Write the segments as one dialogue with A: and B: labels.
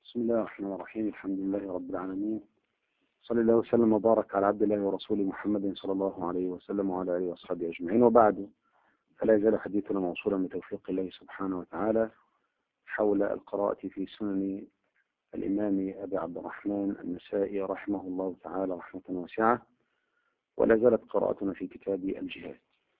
A: بسم الله الرحمن الرحيم. الحمد لله رب العالمين، صلى الله وسلم وبارك على عبد الله ورسوله محمد صلى الله عليه وسلم وعلى آله وأصحابه أجمعين، وبعد، فلا يزال حديثنا موصولا بتوفيق الله سبحانه وتعالى حول القراءة في سنن الإمام أبي عبد الرحمن النسائي رحمه الله تعالى رحمة واسعة، ولا زالت قراءتنا في كتاب الجهاد.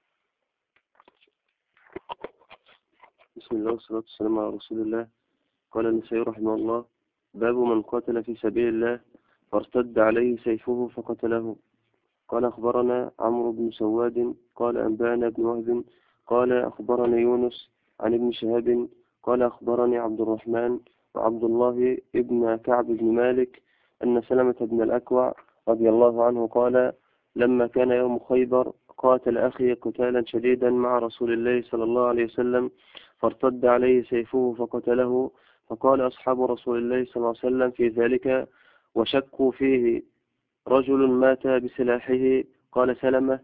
B: بسم الله والصلاة والسلام على رسول الله. قال النسائي رحمه الله: باب من قاتل في سبيل الله فارتد عليه سيفه فقتله. قال أخبرنا عمرو بن سواد قال أنبأنا ابن وهب قال أخبرنا يونس عن ابن شهاب قال أخبرني عبد الرحمن وعبد الله ابن كعب بن مالك أن سلمة بن الأكوع رضي الله عنه قال: لما كان يوم خيبر قاتل أخي قتالا شديدا مع رسول الله صلى الله عليه وسلم فارتد عليه سيفه فقتله. فقال أصحاب رسول الله صلى الله عليه وسلم في ذلك وشكوا فيه: رجل مات بسلاحه. قال سلمة: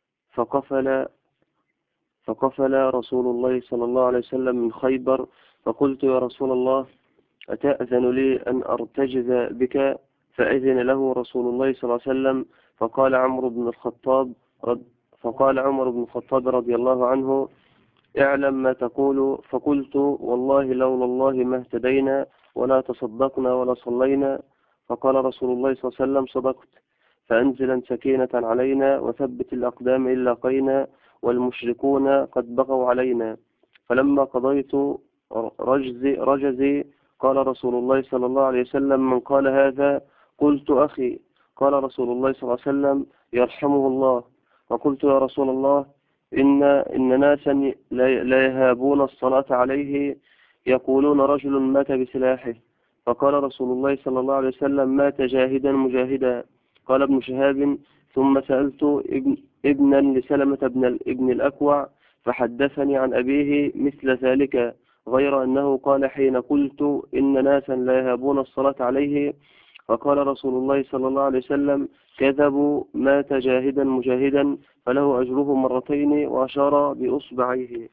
B: فقفل رسول الله صلى الله عليه وسلم من خيبر، فقلت: يا رسول الله، أتأذن لي أن أرتجز بك؟ فأذن له رسول الله صلى الله عليه وسلم. فقال عمر بن الخطاب رضي الله عنه: اعلم ما تقول. فقلت: والله لولا الله ما اهتدينا ولا تصدقنا ولا صلينا. فقال رسول الله صلى الله عليه وسلم: صدقت، فأنزلا سكينة علينا وثبت الأقدام إن لاقينا والمشركون قد بغوا علينا. فلما قضيت رجزي قال رسول الله صلى الله عليه وسلم: من قال هذا؟ قلت: أخي. قال رسول الله صلى الله عليه وسلم: يرحمه الله. وقلت: يا رسول الله، إن ناسا لا يهابون الصلاة عليه، يقولون رجل مات بسلاحه. فقال رسول الله صلى الله عليه وسلم: مات جاهدا مجاهدا. قال ابن شهاب: ثم سألت ابنا لسلمة ابن الأكوع فحدثني عن أبيه مثل ذلك، غير أنه قال حين قلت إن ناسا لا يهابون الصلاة عليه، فقال رسول الله صلى الله عليه وسلم: كذبوا، مات جاهدا مجاهدا فله أجره مرتين، وأشار بأصبعيه.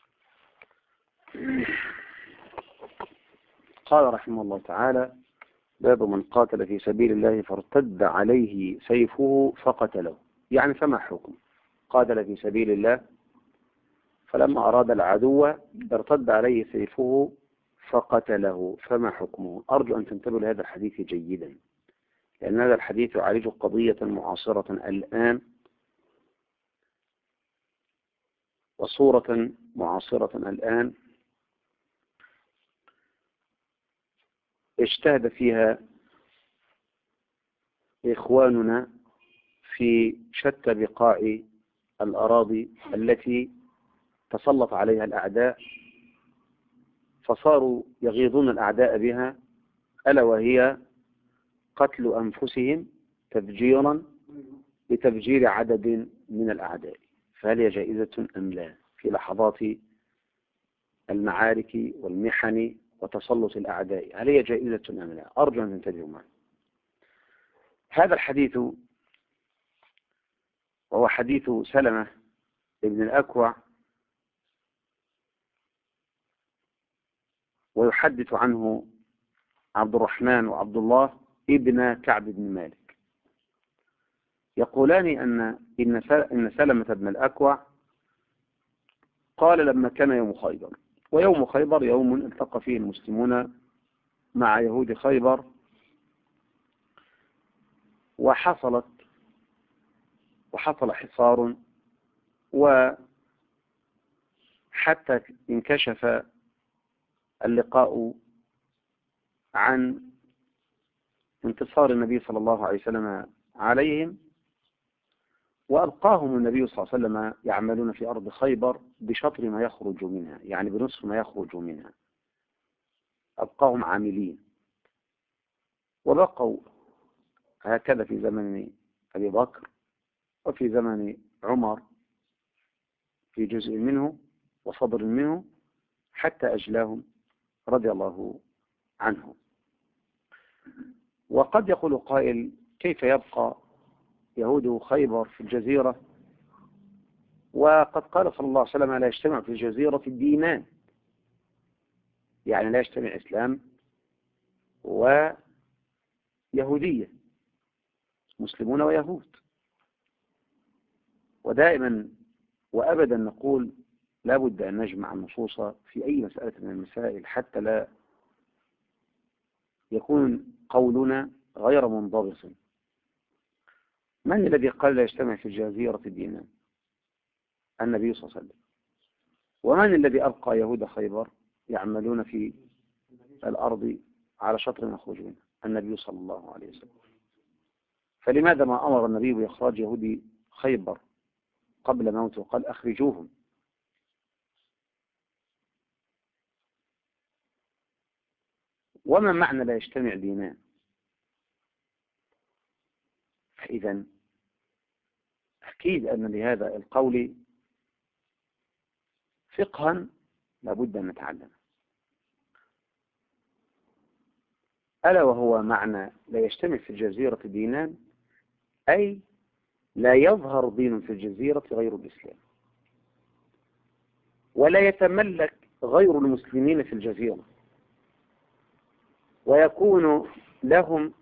A: قال رحمه الله تعالى: باب من قاتل في سبيل الله فارتد عليه سيفه فقتله. يعني فما حكم؟ قاتل في سبيل الله فلما أراد العدو ارتد عليه سيفه فقتله، فما حكمه؟ أرجو أن تنتبهوا لهذا الحديث جيدا، لأن هذا الحديث يعالج قضية معاصرة الآن وصورة معاصرة الآن اجتهد فيها إخواننا في شتى بقاع الأراضي التي تسلط عليها الأعداء، فصاروا يغيظون الأعداء بها، ألا وهي قتل أنفسهم تفجيرا لتفجير عدد من الأعداء. فهل هي جائزة أم لا في لحظات المعارك والمحن وتسلط الأعداء؟ هل هي جائزة أم لا؟ أرجو أن تنتبهوا معي. هذا الحديث وهو حديث سلمة ابن الأكوع، ويحدث عنه عبد الرحمن وعبد الله ابن كعب بن مالك، يقولان إن سلمة بن الأكوع قال لما كان يوم خيبر، ويوم خيبر يوم التقى فيه المسلمون مع يهود خيبر، وحصل حصار، وحتى انكشف اللقاء عن انتصار النبي صلى الله عليه وسلم عليهم، وأبقاهم النبي صلى الله عليه وسلم يعملون في أرض خيبر بشطر ما يخرج منها، يعني بنصف ما يخرج منها، أبقاهم عاملين، وبقوا هكذا في زمن أبي بكر وفي زمن عمر في جزء منه وصدر منه، حتى أجلاهم رضي الله عنه. وقد يقول قائل: كيف يبقى يهود خيبر في الجزيرة وقد قال صلى الله عليه وسلم: لا يجتمع في الجزيرة الدينان، يعني لا يجتمع إسلام ويهودية، مسلمون ويهود. ودائما وأبدا نقول لا بد أن نجمع النصوص في أي مسألة من المسائل حتى لا يكون قولنا غير منضبط. من الذي قال لا يجتمع في الجزيرة دينان؟ النبي صلى الله عليه وسلم. ومن الذي أبقى يهود خيبر يعملون في الأرض على شطر يخرج منها؟ النبي صلى الله عليه وسلم. فلماذا ما أمر النبي بإخراج يهودي خيبر قبل موته؟ قال أخرجوهم. وما معنى لا يجتمع دينان؟ فإذا أكيد أن لهذا القول فقها لابد أن نتعلم، ألا وهو معنى لا يجتمع في الجزيرة دينان، أي لا يظهر دين في الجزيرة غير الإسلام، ولا يتملك غير المسلمين في الجزيرة، ويكون لهم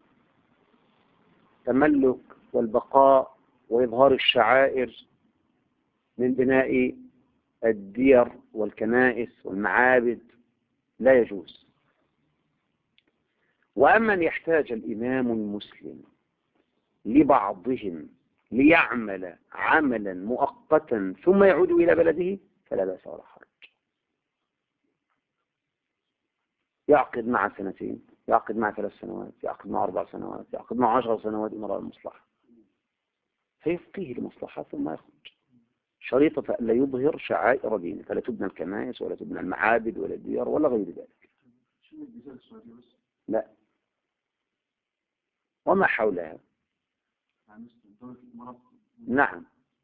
A: تملك والبقاء وإظهار الشعائر من بناء الدير والكنائس والمعابد لا يجوز. وأما أن يحتاج الإمام المسلم لبعضهم ليعمل عملا مؤقتا ثم يعود إلى بلده فلا بأس ولا حرج. يعقد مع 2 يعقد مع 3 سنوات، يعقد مع 4 سنوات، يعقد مع 10 سنوات إن رأى المصلحة، فيفقيه المصلحة ثم يخرج. شريطة لا يظهر شعائر دينه، فلا تبنى الكنائس ولا تبنى المعابد ولا الديار ولا غير ذلك. لا، وما حولها. نعم.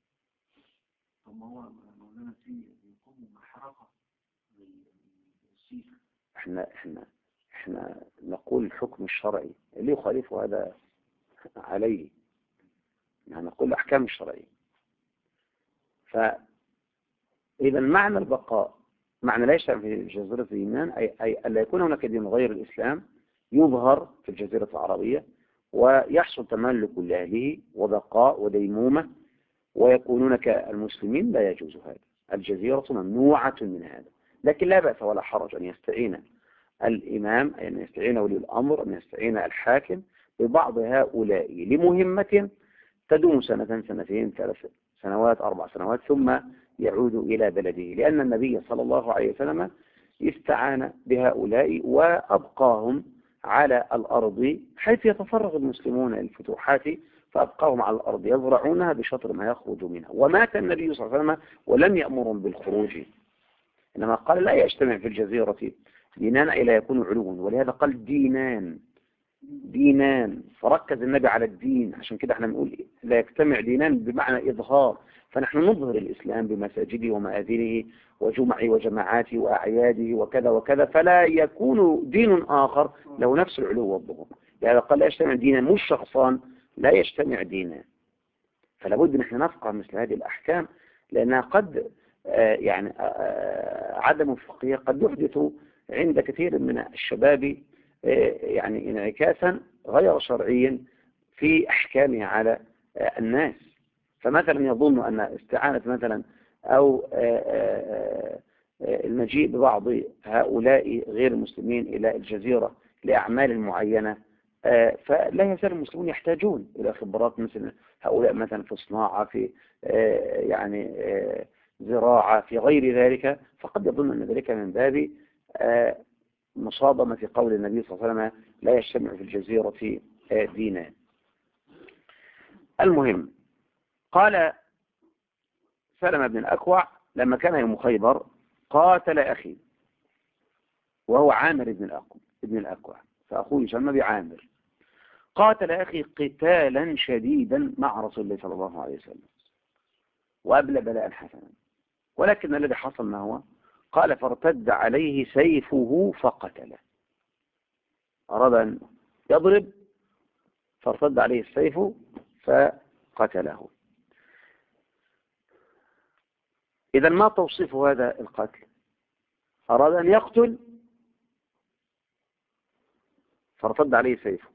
A: احنا نقول الحكم الشرعي اللي يخالف هذا عليه، يعني نقول الأحكام الشرعية. فإذا معنى البقاء معنى لا يشتمل في جزيرة اليمن أي ألا يكون هناك دين غير الإسلام يظهر في الجزيرة العربية ويحصل تملك لأهله وبقاء وديمومة ويكونون كالمسلمين، لا يجوز هذا. الجزيرة ممنوعة من هذا. لكن لا بأس ولا حرج أن يستعين الإمام، أن يستعين ولي الأمر، أن يستعين الحاكم ببعض هؤلاء لمهمة تدوم 2 2 3 سنوات 4 سنوات ثم يعود إلى بلده، لأن النبي صلى الله عليه وسلم استعان بهؤلاء وأبقاهم على الأرض حيث يتفرغ المسلمون للفتوحات، فأبقاهم على الأرض يزرعونها بشطر ما يخرج منها. ومات النبي صلى الله عليه وسلم ولم يأمرهم بالخروج، إنما قال لا يجتمع في الجزيرة دينان أي لا يكون علوا، ولهذا قال دينان، فركز النبي على الدين. عشان كده احنا بنقول لا يجتمع دينان بمعنى إظهار، فنحن نظهر الإسلام بمساجده ومآذنه وجمعه وجماعاته وأعياده وكذا وكذا، فلا يكون دين آخر له نفس العلو والظهور. لهذا قال لا يجتمع دينان، مش شخصان، لا يجتمع دينان. فلا بد نحن نفقه مثل هذه الأحكام، لأنها قد عدم الفقهية قد يحدث عند كثير من الشباب يعني انعكاسا غير شرعي في أحكامه على الناس. فمثلا يظن أن استعانة مثلا أو المجيء ببعض هؤلاء غير المسلمين إلى الجزيرة لأعمال معينة، فلا يزال المسلمون يحتاجون إلى خبرات مثل هؤلاء مثلا في صناعة، في يعني زراعة، في غير ذلك، فقد يظن أن ذلك من باب مصادمة في قول النبي صلى الله عليه وسلم لا يجتمع في الجزيرة دينان. المهم قال سلمة بن الأكوع لما كان يوم خيبر قاتل أخي وهو عامر بن الأكوع، فأخوه يسمى بعامر. قاتل أخي قتالا شديدا مع رسول الله صلى الله عليه وسلم وأبلى بلاء حسنا، ولكن الذي حصل ما هو قال فارتد عليه سيفه فقتله. أراد أن يضرب فارتد عليه السيف فقتله. إذا ما توصيف هذا القتل؟ أراد أن يقتل فارتد عليه سيفه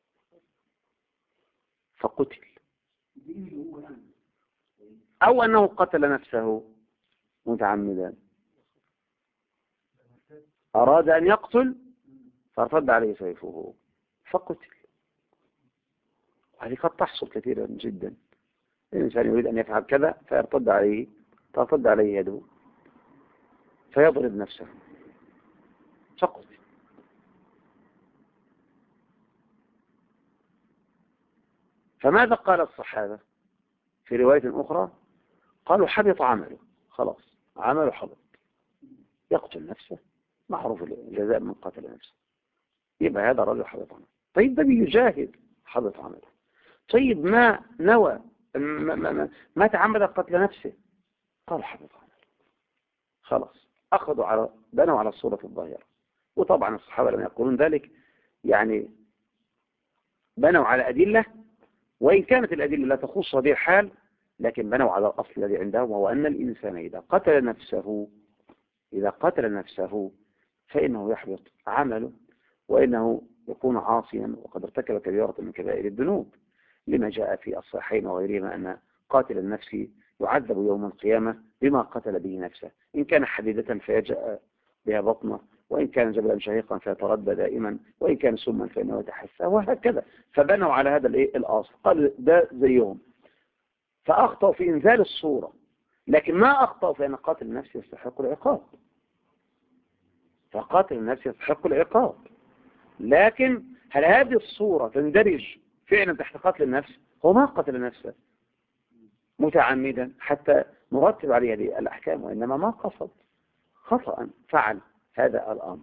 A: فقتل، أو أنه قتل نفسه متعمدا، أراد أن يقتل فارتد عليه سيفه فقتل. وهذه قد تحصل كثيرا جدا، الإنسان يريد أن يفعل كذا ترتد عليه يده فيضرب نفسه فقتل. فماذا قال الصحابة في رواية أخرى؟ قالوا حبط عمله، خلاص عمله حبط، يقتل نفسه معروف الجزاء من قتل نفسه، يبقى هذا رجل حبط عمله. طيب ده بيجاهد حبط عمله، طيب ما نوى ما تعمد قتل نفسه، قال حبط عمله، خلاص بنوا على الصورة الظاهرة. وطبعا الصحابة لم يقولون ذلك، يعني بنوا على أدلة، وإن كانت الأدلة لا تخص هذه الحال، لكن بنوا على الأصل الذي عندهم، وهو أن الإنسان إذا قتل نفسه فإنه يحبط عمله، وإنه يكون عاصيا وقد ارتكب كبيرة من كبائر الذنوب، لما جاء في الصحيحين وغيرهما أن قاتل النفس يعذب يوم القيامة بما قتل به نفسه، إن كان حديدة فيجأ بها بطنه، وإن كان جبلا شهيقا فيتردى دائما، وإن كان سما فإنه يتحسى، وهكذا. فبنوا على هذا الأصل، قال ده زيهم، فأخطأوا في إنزال الصورة، لكن ما أخطأوا في أن قاتل النفس يستحق العقاب، فقاتل النفس يستحق العقاب. لكن هل هذه الصورة تندرج فعلا تحت قتل النفس؟ هو ما قتل نفسه متعمدا حتى نرتب عليه هذه الأحكام، وإنما ما قصد، خطأ فعل هذا الأمر.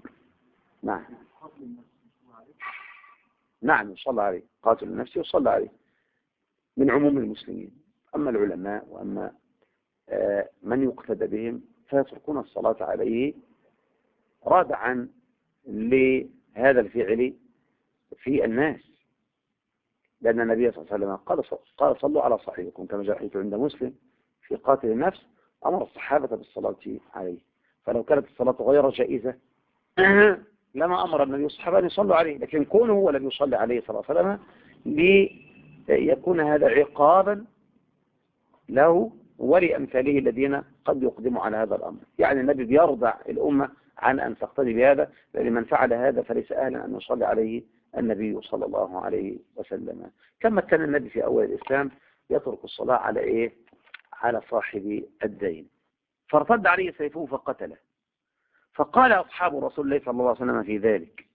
A: نعم يصلى عليه، قاتل النفس يصلى عليه من عموم المسلمين. أما العلماء وأما من يقتدى بهم فيتركون الصلاة عليه رادعا لهذا الفعل في الناس، لأن النبي صلى الله عليه وسلم قال صلوا على صاحبكم، كما جاء عند مسلم في قاتل النفس أمر الصحابة بالصلاة عليه. فلو كانت الصلاة غير جائزة لما أمر النبي الصحابة أن يصلوا عليه، لكن كونه هو لم يصلي عليه صلى الله عليه وسلم ليكون هذا عقابا له ولأمثاله الذين قد يقدموا على هذا الأمر. يعني النبي بيرضع الأمة عن أن تقتدي بهذا، لأن من فعل هذا فليس أهلا أن يصلي عليه النبي صلى الله عليه وسلم. كما كان النبي في أول الإسلام يترك الصلاة على على صاحب الدين. فارتد عليه سيفه فقتله. فقال أصحاب رسول الله صلى الله عليه وسلم في ذلك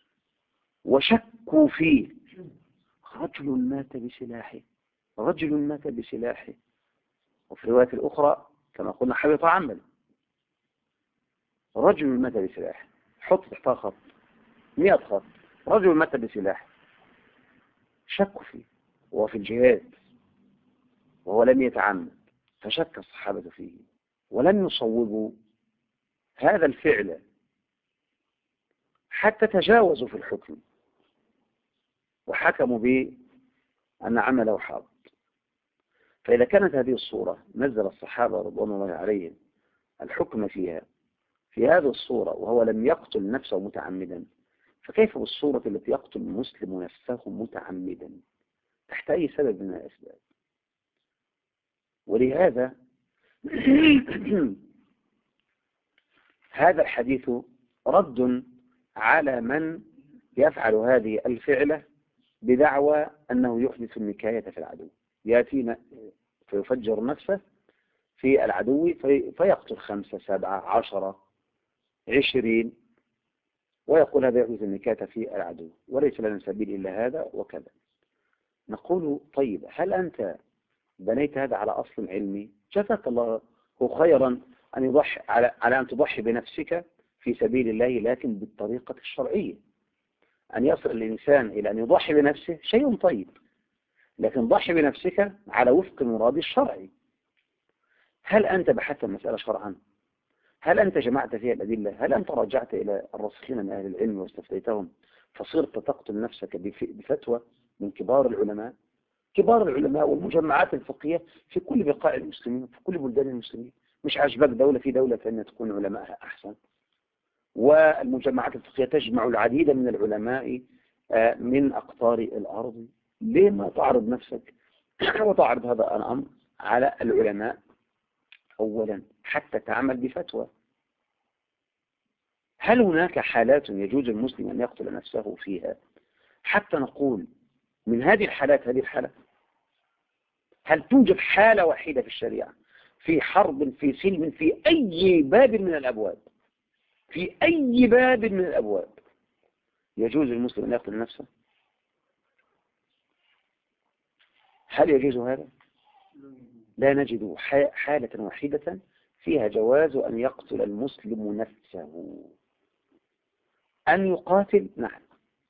A: وشكوا فيه: رجل مات بسلاحه. وفي الرواية الأخرى كما قلنا حبط عمله. رجل مات بسلاحه، حط تحتها خط 100 خط، رجل مات بسلاحه. شكوا فيه وهو في الجهاد وهو لم يتعمد، فشك الصحابة فيه ولم يصوبوا هذا الفعل حتى تجاوزوا في الحكم وحكموا بأن عمله حاضر. فإذا كانت هذه الصورة نزل الصحابة رضوان الله عليهم الحكم فيها في هذه الصورة وهو لم يقتل نفسه متعمدا، فكيف بالصورة التي يقتل المسلم نفسه متعمدا تحت أي سبب من الأسباب؟ ولهذا هذا الحديث رد على من يفعل هذه الفعلة بدعوى أنه يحدث النكاية في العدو، يأتينا فيفجر نفسه في العدو فيقتل 5 7 10 20 ويقول هذا يحدث النكاية في العدو وليس لنا سبيل إلا هذا وكذا. نقول طيب هل أنت بنيت هذا على أصل علمي؟ جزاك الله خيرا أن يضحي على أن تضحي بنفسك في سبيل الله، لكن بالطريقة الشرعية. أن يصل الإنسان إلى أن يضحي بنفسه شيء طيب، لكن ضحي بنفسك على وفق المراد الشرعي. هل أنت بحثت المسألة شرعا؟ هل أنت جمعت فيها الأدلة؟ هل أنت رجعت إلى الراسخين من أهل العلم واستفتيتهم فصرت تقتل نفسك بفتوى من كبار العلماء والمجمعات الفقهية في كل بقاع المسلمين في كل بلدان المسلمين؟ مش عجبك دولة في دولة فإن تكون علماءها أحسن، والمجمعات الفقهية تجمع العديد من العلماء من أقطار الأرض. ليه ما تعرض نفسك وتعرض هذا الأمر على العلماء أولا حتى تعمل بفتوى؟ هل هناك حالات يجوز المسلم أن يقتل نفسه فيها حتى نقول من هذه الحالات هذه الحالة؟ هل توجد حالة واحدة في الشريعة في حرب في سلم في أي باب من الأبواب، في أي باب من الأبواب يجوز المسلم أن يقتل نفسه؟ هل يجوز هذا؟ لا نجد حالة واحدة فيها جواز أن يقتل المسلم نفسه. أن يقاتل نعم،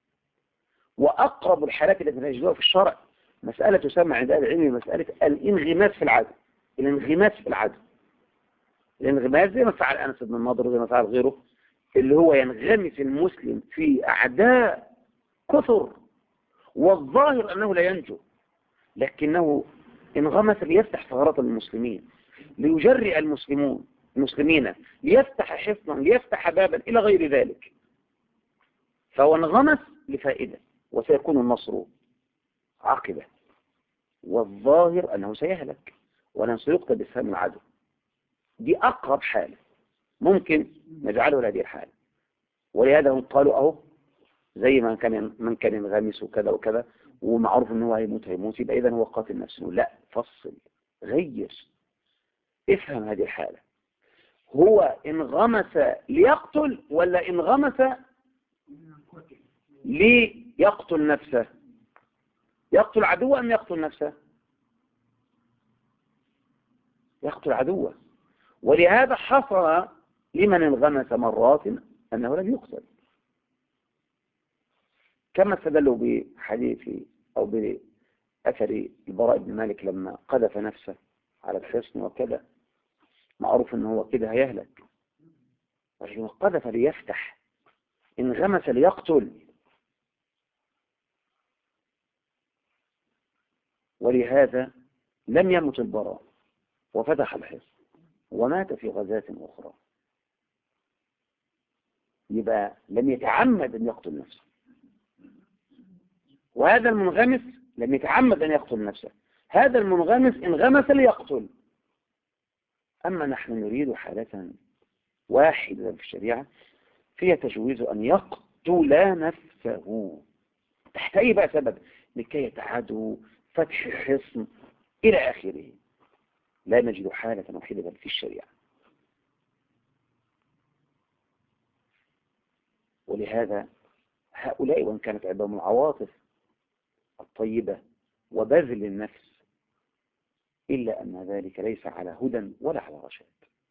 A: وأقرب الحالات التي نجدها في الشرع مسألة تسمى عند أهل العلم مسألة الانغماس في العدو. الانغماس في العدو، الانغماس زي ما فعل أنس بن النضر زي ما فعل غيره، اللي هو ينغمس المسلم في أعداء كثر والظاهر أنه لا ينجو، لكنه انغمس ليفتح ثغرات المسلمين، ليجرئ المسلمين، ليفتح حصنا، ليفتح بابا إلى غير ذلك. فهو انغمس لفائدة، وسيكون النصر عاقبة، والظاهر أنه سيهلك وأنه سيقتل بسهم العدو. دي أقرب حالة ممكن نجعله هذه الحالة. ولهذا هم قالوا أهو زي من كان ينغمس وكذا وكذا ومعروف أنه هيموت يبقى إذن هو قاتل نفسه. لا، فصل، غير، افهم هذه الحالة. هو انغمس ليقتل ولا انغمس ليقتل نفسه؟ يقتل عدوه أم يقتل نفسه؟ يقتل عدوه. ولهذا حصل لمن انغمس مرات أنه لم يقتل، كما استدلوا بحديث أو بأثر البراء بن مالك لما قذف نفسه على الحصن وكذا، معروف أنه هو كده هيهلك، ولكن قذف ليفتح، انغمس ليقتل. ولهذا لم يمت البراء وفتح الحصن ومات في غزاة أخرى، يبقى لم يتعمد أن يقتل نفسه. وهذا المنغمس لم يتعمد أن يقتل نفسه، هذا المنغمس انغمس ليقتل. أما نحن نريد حالة واحدة في الشريعة فيها تجويز أن يقتل نفسه تحت أي بقى سبب، لكي يتعادوا، فتح حصن إلى آخره. لا نجد حالة واحدة في الشريعة. ولهذا هؤلاء وإن كانت عندهم العواطف الطيبة وبذل النفس، إلا أن ذلك ليس على هدى ولا على رشاد.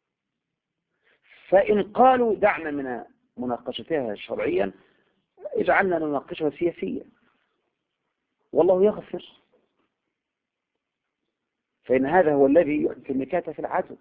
A: فإن قالوا دعنا من مناقشتها شرعيا اجعلنا نناقشها سياسيا، والله يغفر، فإن هذا هو الذي يؤتي النكات في العدو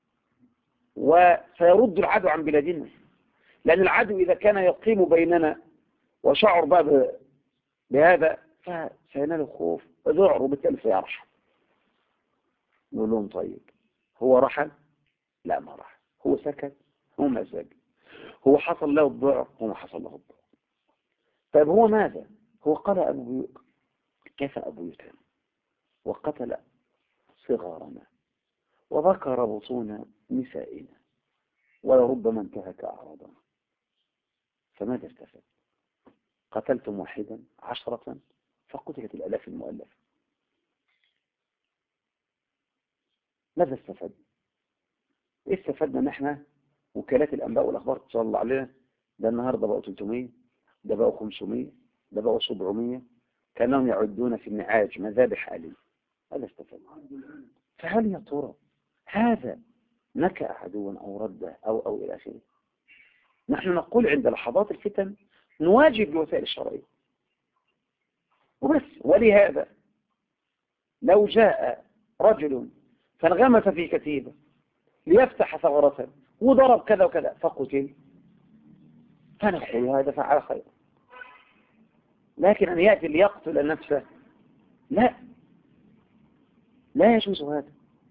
A: وسيرد العدو عن بلادنا. لأن العدو إذا كان يقيم بيننا وشعر بهذا فسينال الخوف ذعر، وبالتالي سيرحل. نقول لهم طيب هو رحل؟ لا ما رحل. هو سكت؟ هو ما سكت. هو حصل له الضعر؟ هو ما حصل له الضعر. طيب هو ماذا؟ هو قال كفى أبو يتم وقتل صغارنا وذكر بطون نسائنا ولربما انتهك أعراضنا. فماذا استفاد؟ قتلتم واحدا 10 فقتلت الآلاف المؤلفة. ماذا استفاد؟ إيه استفدنا نحن وكالات الأنباء والأخبار تصل علينا؟ ده النهاردة بقوا 300، ده بقوا 500، ده بقوا 700، كانهم يعدون في النعاج مذابح آلية. هذا استفاد. فهل يا ترى هذا نكأ عدوا أو رده أو إلى آخره؟ نحن نقول عند لحظات الفتن نواجب الوسائل الشرعية وبس. ولهذا لو جاء رجل فانغمس في كتيبة ليفتح ثغرة وضرب كذا وكذا فقتل، فنقول هذا فعل خير. لكن أن يأتي ليقتل نفسه لا يجوز هذا.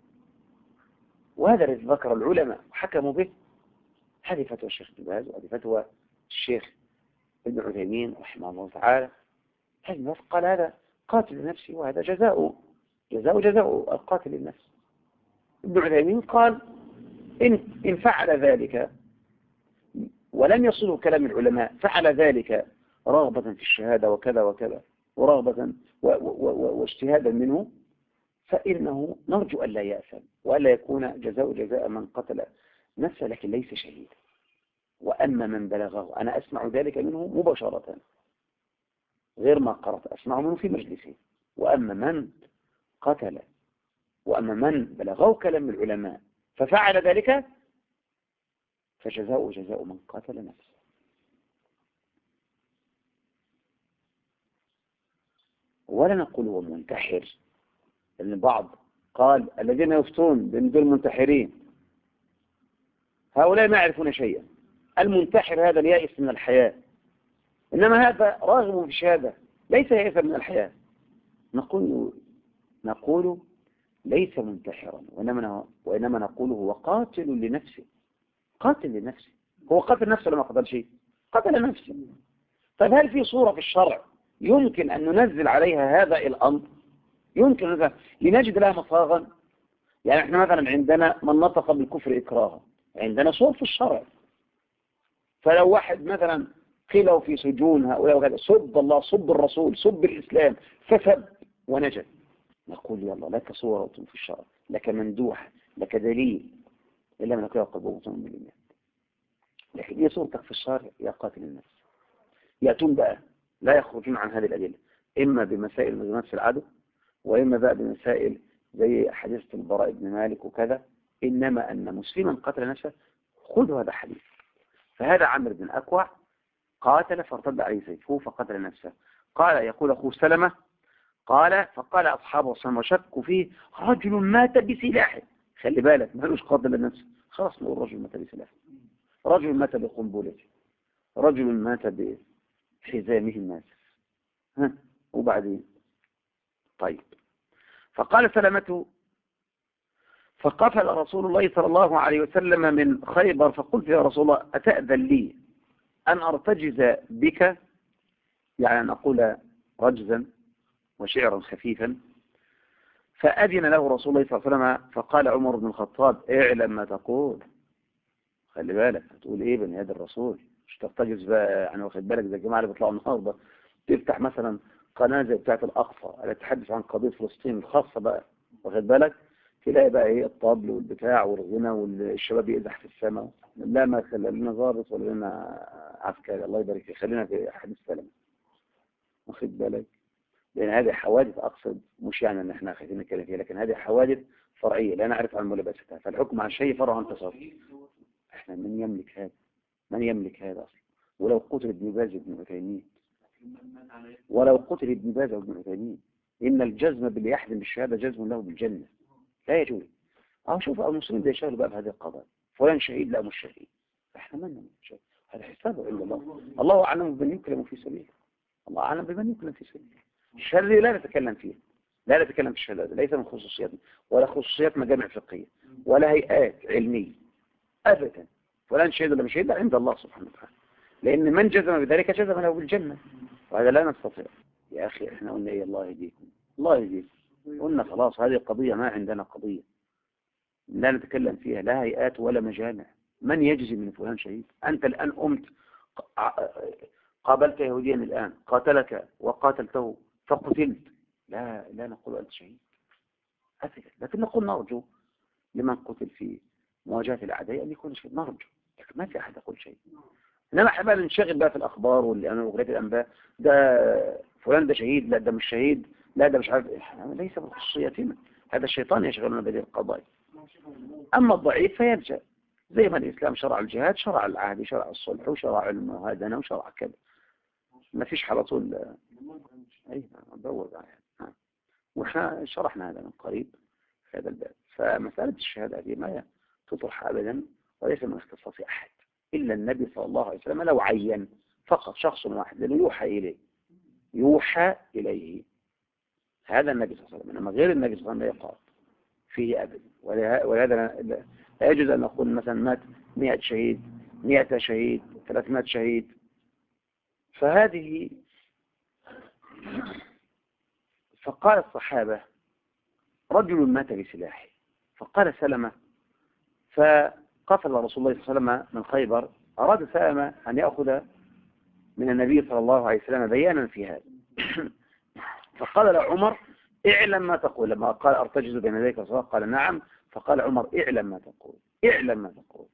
A: وهذا الذي ذكر العلماء وحكموا به. هذه فتوى الشيخ ابن باز وهذه فتوى الشيخ ابن عثيمين رحمه الله تعالى
C: الناس قال هذا قاتل لنفسه وهذا جزاء القاتل للنفس. ابن عثيمين قال إن فعل ذلك ولم يصله كلام العلماء، فعل ذلك رغبة في الشهادة وكذا وكذا ورغبة واجتهادا منه، فإنه نرجو أن لا يأثم وألا يكون جزاء من قتل نفسه لكن ليس شهيدا. وأما من بلغه، أنا أسمع ذلك منه مباشرة غير ما قرأت، أسمع منه في مجلسه. وأما من قتل، وأما من بلغه كلام العلماء ففعل ذلك فجزاء جزاء من قتل نفسه. ولا نقول هو منتحر، لأن البعض قال الذين يفتون بأن دول منتحرين هؤلاء ما يعرفون شيئا. المنتحر هذا اليائس من الحياة، إنما هذا راغب في الشهادة ليس يائسا من الحياة. نقول ليس منتحرا، وإنما نقول هو قاتل لنفسه. قاتل لنفسه، هو قتل نفسه لما قتل شيء، قتل نفسه. طيب هل في صورة في الشرع يمكن أن ننزل عليها هذا الأمر؟ يمكن لنجد لها مصاغا. يعني احنا مثلا عندنا من نطق بالكفر إكراها، عندنا صور في الشرع. فلو واحد مثلا قيل في سجون هؤلاء وكذا سب الله، سب الرسول، سب الإسلام، فسب ونجد، نقول يلا لك صورة في الشرع، لك مندوح، لك دليل، إلا من يقول قلبه من الإيمان. لكن هي صورتك في الشرع يا قاتل النفس. يأتون بقى لا يخرجون عن هذه الأدلة، إما بمسائل من نفس العدو، وإما بقى بمسائل زي حديث البراء بن مالك وكذا. إنما أن مسلما قتل نفسه خذوا هذا حديث. فهذا عمرو بن أكوع قاتل فارتد عليه سيفه فقتل نفسه. قال يقول أخوه سلمة قال فقال أصحابه صلى وشكوا فيه رجل مات بسلاحه. خلي بالك ما قالوش قاتل نفسه، خلاص نقول رجل مات بسلاحه، رجل مات بقنبلته، رجل مات بحزامه الناسف. وبعدين طيب فقال سلمة فقفل رسول الله صلى الله عليه وسلم من خيبر فقلت يا رسول الله أتأذن لي أن أرتجز بك، يعني أن أقول رجزا وشعرا خفيفا. فأذن له رسول الله صلى الله عليه وسلم. فقال عمر بن الخطاب اعلم ما تقول، خلي بالك هتقول ايه بني هذا الرسول، مش ترتجز بقى. يعني واخد بالك زي الجماعة اللي بيطلعوا النهارده تفتح مثلا قناة زي بتاعة الأقصى اللي تتحدث عن قضية فلسطين الخاصة بقى، واخد بالك تلاقي بقى ايه الطبل والبتاع والغنى والشباب يقدح في السماء. لا ما خلينا ضابط ولا لنا عسكري، الله يبارك فيك، خلينا في حديث سلام، واخد بالك. لأن هذه حوادث، أقصد مش يعني أن احنا خايفين نتكلم فيها، لكن هذه حوادث فرعية لا نعرف عن ملابستها، فالحكم عن شيء فرع عن تصرف. احنا من يملك هذا؟ من يملك هذا أصلا؟ ولو قتل ابن باز وابن عثيمين، ولو قتل ابن باز وابن عثيمين، إن الجزم باللي يحزم بالشهادة جزم له بالجنة، لا يجوز. شوف المسلمين ده يشغلوا بقى بهذه القضايا، فلان شهيد لا مش شهيد، احنا من شهيد؟ هذا حسابه عند الله، الله أعلم بمن يكلم في سبيله، الله أعلم بمن يكلم في سبيله. الشهادة لا نتكلم فيه، لا نتكلم في الشهادة، ليس من خصوصياتنا ولا خصوصيات مجامع فقهية ولا هيئات علمية أبدا. فلان شهيد ولا مش شهيد عند الله سبحانه وتعالى، لأن من جزم بذلك جزم له بالجنة، وهذا لا نستطيع. يا أخي احنا قلنا إيه؟ الله يهديكم، الله يهديكم. قلنا خلاص هذه القضية ما عندنا قضية لا نتكلم فيها، لا هيئات ولا مجامع. من يجزي من فلان شهيد؟ أنت الآن قمت قابلت يهوديا الآن قاتلك وقاتلته فقتلت، لا نقول أنت شهيد أبدا، لكن نقول نرجو لمن قتل في مواجهة الأعداء أن يكون شهيد، نرجو، لكن ما في أحد يقول شيء. إنما احنا بقى ننشغل بقى في الأخبار وغلاف الأنباء، ده فلان ده شهيد، لا ده مش شهيد، لا ده مش عارف، ليس من خصوصياتنا، هذا الشيطان يشغلنا بهذه القضايا. أما الضعيف فيرجع، زي ما الإسلام شرع الجهاد، شرع العهد، شرع الصلح، وشرع المهادنة، وشرع كذا، ما فيش على طول. أي دور يعني. وإحنا شرحنا هذا من قريب في هذا الباب. فمسألة الشهادة هذه ما تطرح أبدا، وليس من اختصاص أحد إلا النبي صلى الله عليه وسلم، لو عين فقط شخص واحد لأنه يوحى إليه هذا النبي صلى الله عليه وسلم، إنما غير النبي صلى الله عليه وسلم لا يقال فيه أبدا. ولهذا لا يجوز أن نقول مثلا مات 100 شهيد، 100 شهيد، 300 شهيد. فهذه فقال الصحابة رجل مات بسلاحه، فقال سلمة، فقتل رسول الله صلى الله عليه وسلم من خيبر، أراد سلمة أن يأخذ من النبي صلى الله عليه وسلم بيانا في هذا. فقال له عمر اعلم ما تقول، لما قال ارتجز بين يديك رسول الله قال نعم، فقال عمر اعلم ما تقول، اعلم ما تقول.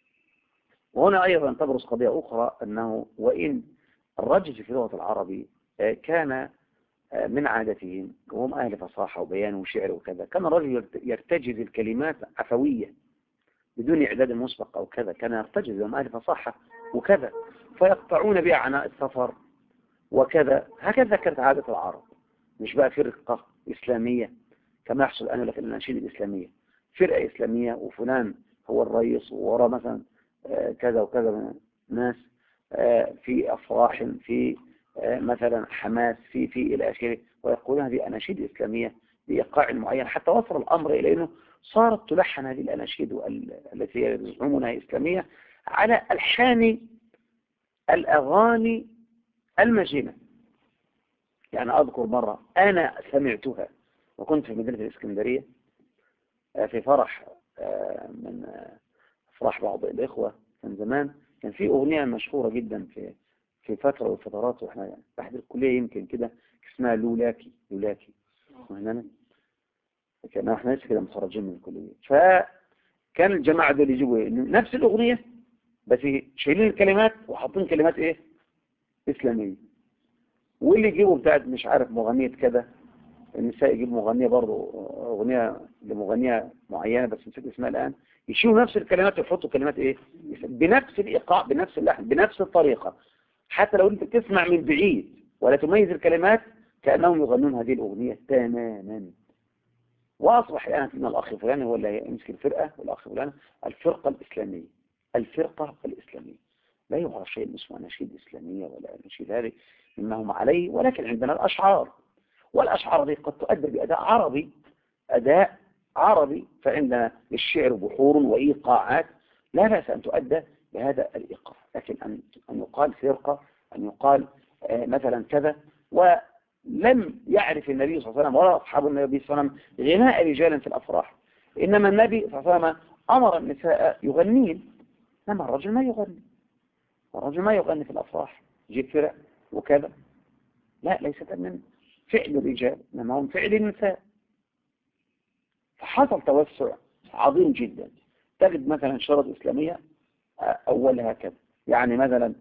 C: وهنا أيضا تبرز قضية أخرى، أنه وإن الرجز في لغة العرب كان من عادتهم، وهم أهل فصاحة وبيان وشعر وكذا، كان الرجل يرتجز الكلمات عفوية بدون إعداد مسبق أو كذا، كان يرتجز، وهم أهل فصاحة وكذا، فيقطعون بها عناء السفر وكذا. هكذا كانت عادة العرب، مش بقى فرقة إسلامية كما يحصل الآن لك الأناشيد الإسلامية، فرقة إسلامية وفلان هو الرئيس ووراه مثلا كذا وكذا من الناس في أفراح، في مثلا حماس، في إلى آخره، ويقولون هذه أناشيد إسلامية بإيقاع معين، حتى وصل الأمر إلى أنه صارت تلحن هذه الأناشيد التي يزعمونها إسلامية على ألحان الأغاني المجنة. يعني أذكر مرة أنا سمعتها وكنت في مدينة الإسكندرية في فرح من أفراح بعض الإخوة من زمان، كان في أغنية مشهورة جدا في فترة والفترات، وإحنا تحت الكلية يمكن كده، اسمها لولاكي لولاكي، وهنا كنا إحنا لسه كده متخرجين من الكلية، فكان الجماعة دول يجيبوا نفس الأغنية بس شايلين الكلمات وحاطين كلمات إيه إسلامية، واللي يجيبوا بتاعت مش عارف مغنية كده، النساء يجيبوا مغنية برضه أغنية لمغنية معينة بس نسيت اسمها الآن، يشيلوا نفس الكلمات ويحطوا كلمات إيه بنفس الإيقاع بنفس اللحن بنفس الطريقة، حتى لو أنت تسمع من بعيد ولا تميز الكلمات كأنهم يغنون هذه الأغنية تماما. وأصبح الآن فينا الأخ فلان هو اللي يمسك الفرقة، والأخ فلان الفرقة الإسلامية، الفرقة الإسلامية، لا يعرف شيء اسمه أناشيد إسلامية ولا أناشيد هذه مما هم عليه، ولكن عندنا الأشعار، والأشعار دي قد تؤدى بأداء عربي، أداء عربي، فعندنا للشعر بحور وإيقاعات لا بأس أن تؤدى بهذا الإيقاع، لكن أن يقال فرقة، أن يقال مثلا كذا. ولم يعرف النبي صلى الله عليه وسلم ولا أصحاب النبي صلى الله عليه وسلم غناء رجالا في الأفراح، إنما النبي صلى الله عليه وسلم أمر النساء يغنين، إنما الرجل ما يغني، الرجل ما يغني في الأفراح، يجيب فرق وكذا، لا، ليست من فعل الرجال إنما هم فعل النساء. فحصل توسع عظيم جدا، تجد مثلا شرط إسلامية أولها كذا، يعني مثلا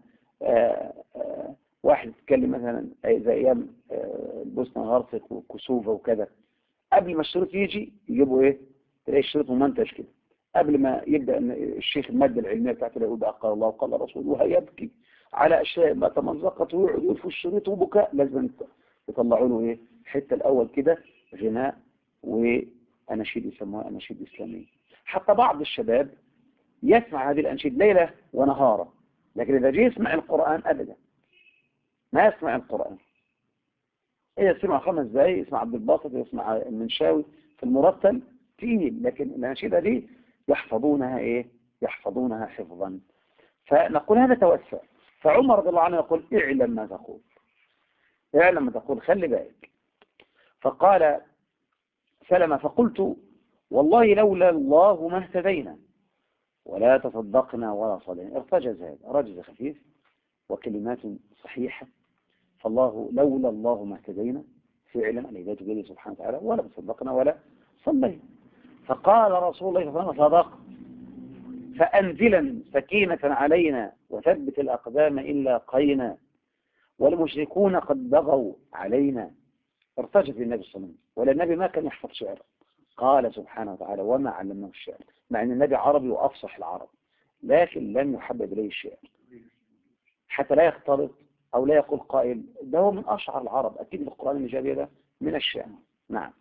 C: واحد يتكلم مثلا زي أيام البوسنة غرسك وكسوفة وكذا، قبل ما الشريط يجي يجيبوا إيه، تلاقي الشريط ممنتج كده، قبل ما يبدأ الشيخ المادة العلمية بتاعته يقول بقى قال الله وقال الرسول، وهيبكي على أشياء ما تمزقت ويقعد يلفوا الشريط وبكاء، لازم يطلعوا له إيه حتة الأول كده غناء وأناشيد يسموها أناشيد إسلامية. حتى بعض الشباب يسمع هذه الأناشيد ليلة ونهارا، لكن إذا جه يسمع القرآن أبدا ما يسمع القرآن، إذا يسمع 5 دقايق يسمع عبد الباسط يسمع المنشاوي في المرتل تقيل، لكن الأناشيد دي يحفظونها إيه، يحفظونها حفظا. فنقول هذا توسع. فعمر رضي الله عنه يقول اعلم ما تقول، اعلم ما تقول، خلي بالك. فقال سلمة فقلت والله لولا الله ما اهتدينا ولا تصدقنا ولا صلينا. ارتجز، هذا رجز خفيف وكلمات صحيحة، فالله لولا الله ما اهتدينا فعلا الهداية بيده سبحانه وتعالى، ولا تصدقنا ولا صلينا. فقال رسول الله صلى الله عليه وسلم صدق، فأنزلا سكينة علينا وثبت الأقدام إن لاقينا والمشركون قد بغوا علينا. ارتجت النبي صلى الله عليه وسلم، ولا النبي ما كان يحفظ شعر، قال سبحانه وتعالى وما علمناه الشعر، مع أن النبي عربي وأفصح العرب، لكن لم يحبب إليه الشعر حتى لا يختلط أو لا يقول قائل ده هو من أشعر العرب، أكيد القرآن الإجابي ده من الشعر. نعم.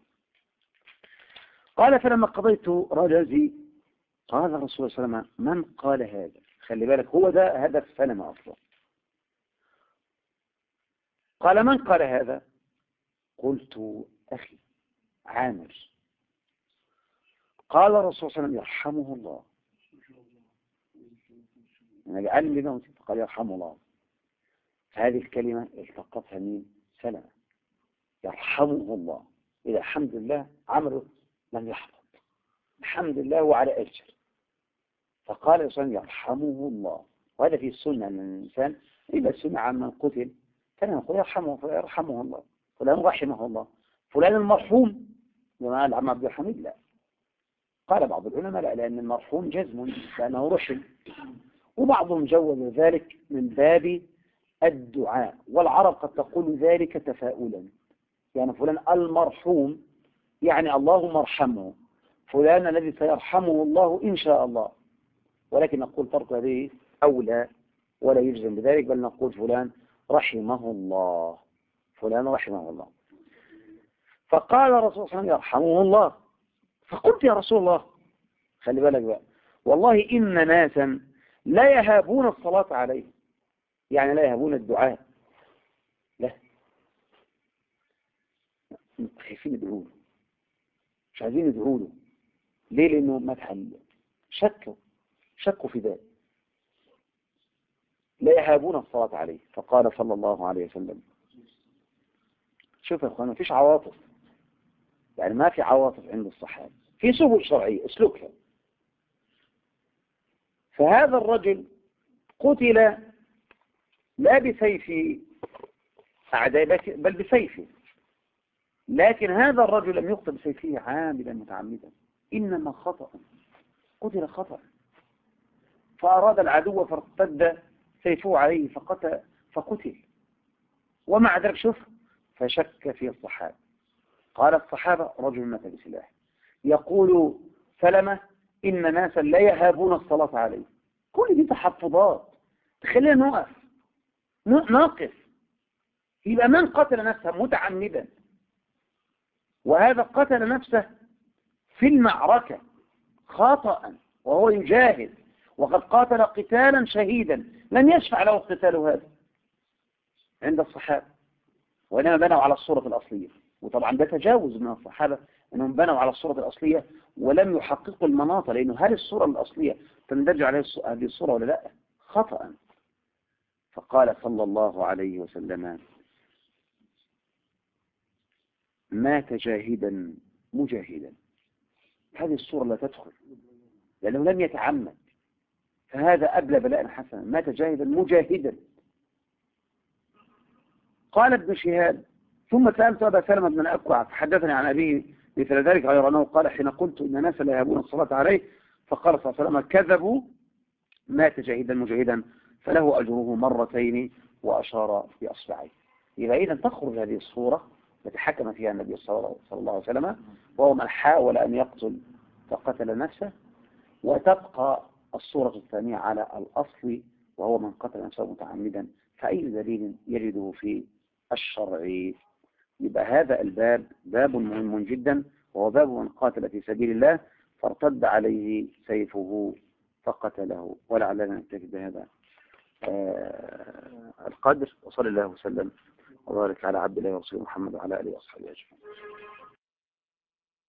C: قال فلما قضيت رجزي قال الرسول صلى الله عليه وسلم من قال هذا؟ خلي بالك هو ده هدف سلمة أصلا. قال من قال هذا؟ قلت أخي عامر. قال الرسول صلى الله عليه وسلم يرحمه الله، يعني قال لي ما قال يرحمه الله. هذه الكلمة التقطها من سلمة، يرحمه الله، إذا الحمد لله عمله لم يحبط، الحمد لله وعلى أجر. فقال الإنسان يرحمه الله. وهذا في السنة أن الإنسان إذا سمع عن من قتل كان يقول يرحمه الله، فلان رحمه الله، فلان المرحوم كما قال عم عبد الحميد. لا، قال بعض العلماء لا، لأن المرحوم جزم لأنه رحم، وبعضهم جوز ذلك من باب الدعاء، والعرب قد تقول ذلك تفاؤلا، يعني فلان المرحوم يعني اللهم ارحمه، فلان الذي سيرحمه الله إن شاء الله. ولكن نقول ترك هذه أولى ولا يجزم بذلك، بل نقول فلان رحمه الله، فلان رحمه الله. فقال الرسول صلى الله عليه وسلم يرحمه الله. فقلت يا رسول الله، خلي بالك بقى، والله إن ناسا لا يهابون الصلاة عليه، يعني لا يهابون الدعاء، لا، خايفين يدعوا له، مش عايزين يدعوا له. ليه؟ لأنه ما تحل، شكوا في ذلك، لا يهابون الصلاة عليه. فقال صلى الله عليه وسلم، شوف يا أخوان، ما فيش عواطف، يعني ما في عواطف عند الصحابة، في سبل شرعية اسلكها. فهذا الرجل قتل لا بسيف أعداء بل بسيفه، لكن هذا الرجل لم يقتل بسيفه عاملا متعمدا، إنما خطأ، قتل خطأ، فأراد العدو فارتد سيفه عليه فقتل. ومع ذلك شوف، فشك في الصحابة. قال الصحابة رجل مات بسلاح. يقول سلمة إن ناسا لا يهابون الصلاة عليه. كل دي تحفظات تخلينا نقف. يبقى من قتل نفسه متعمدا، وهذا قتل نفسه في المعركة خطأ وهو يجاهد، وقد قاتل قتالا شهيدا لن يشفع له قتال هذا عند الصحابة، وإنما بنوا على الصورة الأصلية. وطبعا ده تجاوز من الصحابة أنهم بنوا على الصورة الأصلية ولم يحققوا المناط، لأنه هل الصورة الأصلية تندرج عليه هذه الصورة ولا لا؟ خطأ. فقال صلى الله عليه وسلم مات جاهدا مجاهدا. هذه الصورة لا تدخل لأنه لم يتعمد، فهذا أبلى بلاء حسنا، مات جاهدا مجاهدا. قال ابن شهاب ثم سألت أبا سلمة بن الأكوع فحدثني عن أبيه مثل ذلك، غير أنه قال حين قلت إن ناسا لا يهابون الصلاة عليه فقال صلى الله عليه وسلم كذبوا، مات جاهدا مجاهدا فله أجره مرتين، وأشار بأصبعيه. يبقى إذا تخرج هذه الصورة التي حكم فيها النبي صلى الله عليه وسلم، وهو من حاول أن يقتل فقتل نفسه، وتبقى الصورة الثانية على الأصل وهو من قتل نفسه متعمدا. فأي دليل يجده في الشرع؟ يبقى هذا الباب باب مهم جدا، وهو باب من قاتل في سبيل الله فارتد عليه سيفه فقتله. ولعلنا نكتفي بهذا القدر، وصلى الله وسلم وبارك على عبد الله ورسوله محمد وعلى آله وصحبه أجمعين.